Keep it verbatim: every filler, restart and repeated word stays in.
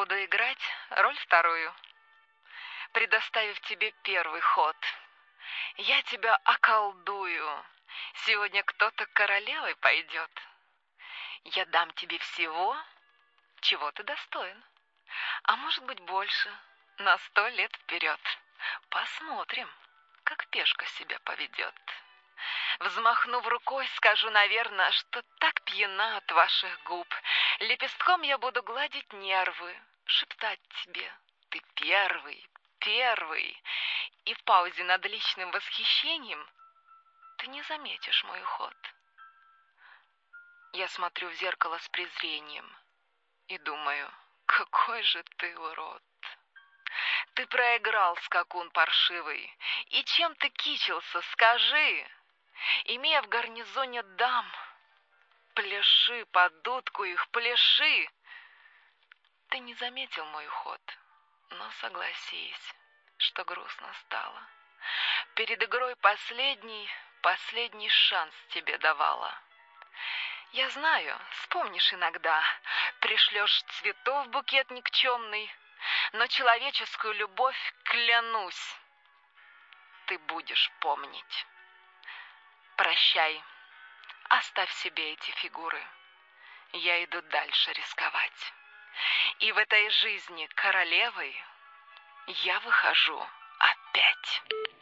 буду играть роль вторую, предоставив тебе первый ход. Я тебя околдую. Сегодня кто-то королевой пойдет. Я дам тебе всего, чего ты достоин. А может быть больше, на сто лет вперед. Посмотрим, как пешка себя поведет. Взмахнув рукой, скажу, наверное, что так пьяна от ваших губ. Лепестком я буду гладить нервы, шептать тебе: ты первый, первый. И в паузе над личным восхищением ты не заметишь мой уход. Я смотрю в зеркало с презрением и думаю: какой же ты урод. Ты проиграл, скакун паршивый. И чем ты кичился, скажи? Имея в гарнизоне дам, пляши под дудку их, пляши. Ты не заметил мой уход, но согласись, что грустно стало. Перед игрой последний, последний шанс тебе давала. Я знаю, вспомнишь иногда, пришлешь цветов букет никчемный, но человеческую любовь, клянусь, ты будешь помнить. Прощай, оставь себе эти фигуры. Я иду дальше рисковать. И в этой жизни королевой я выхожу опять.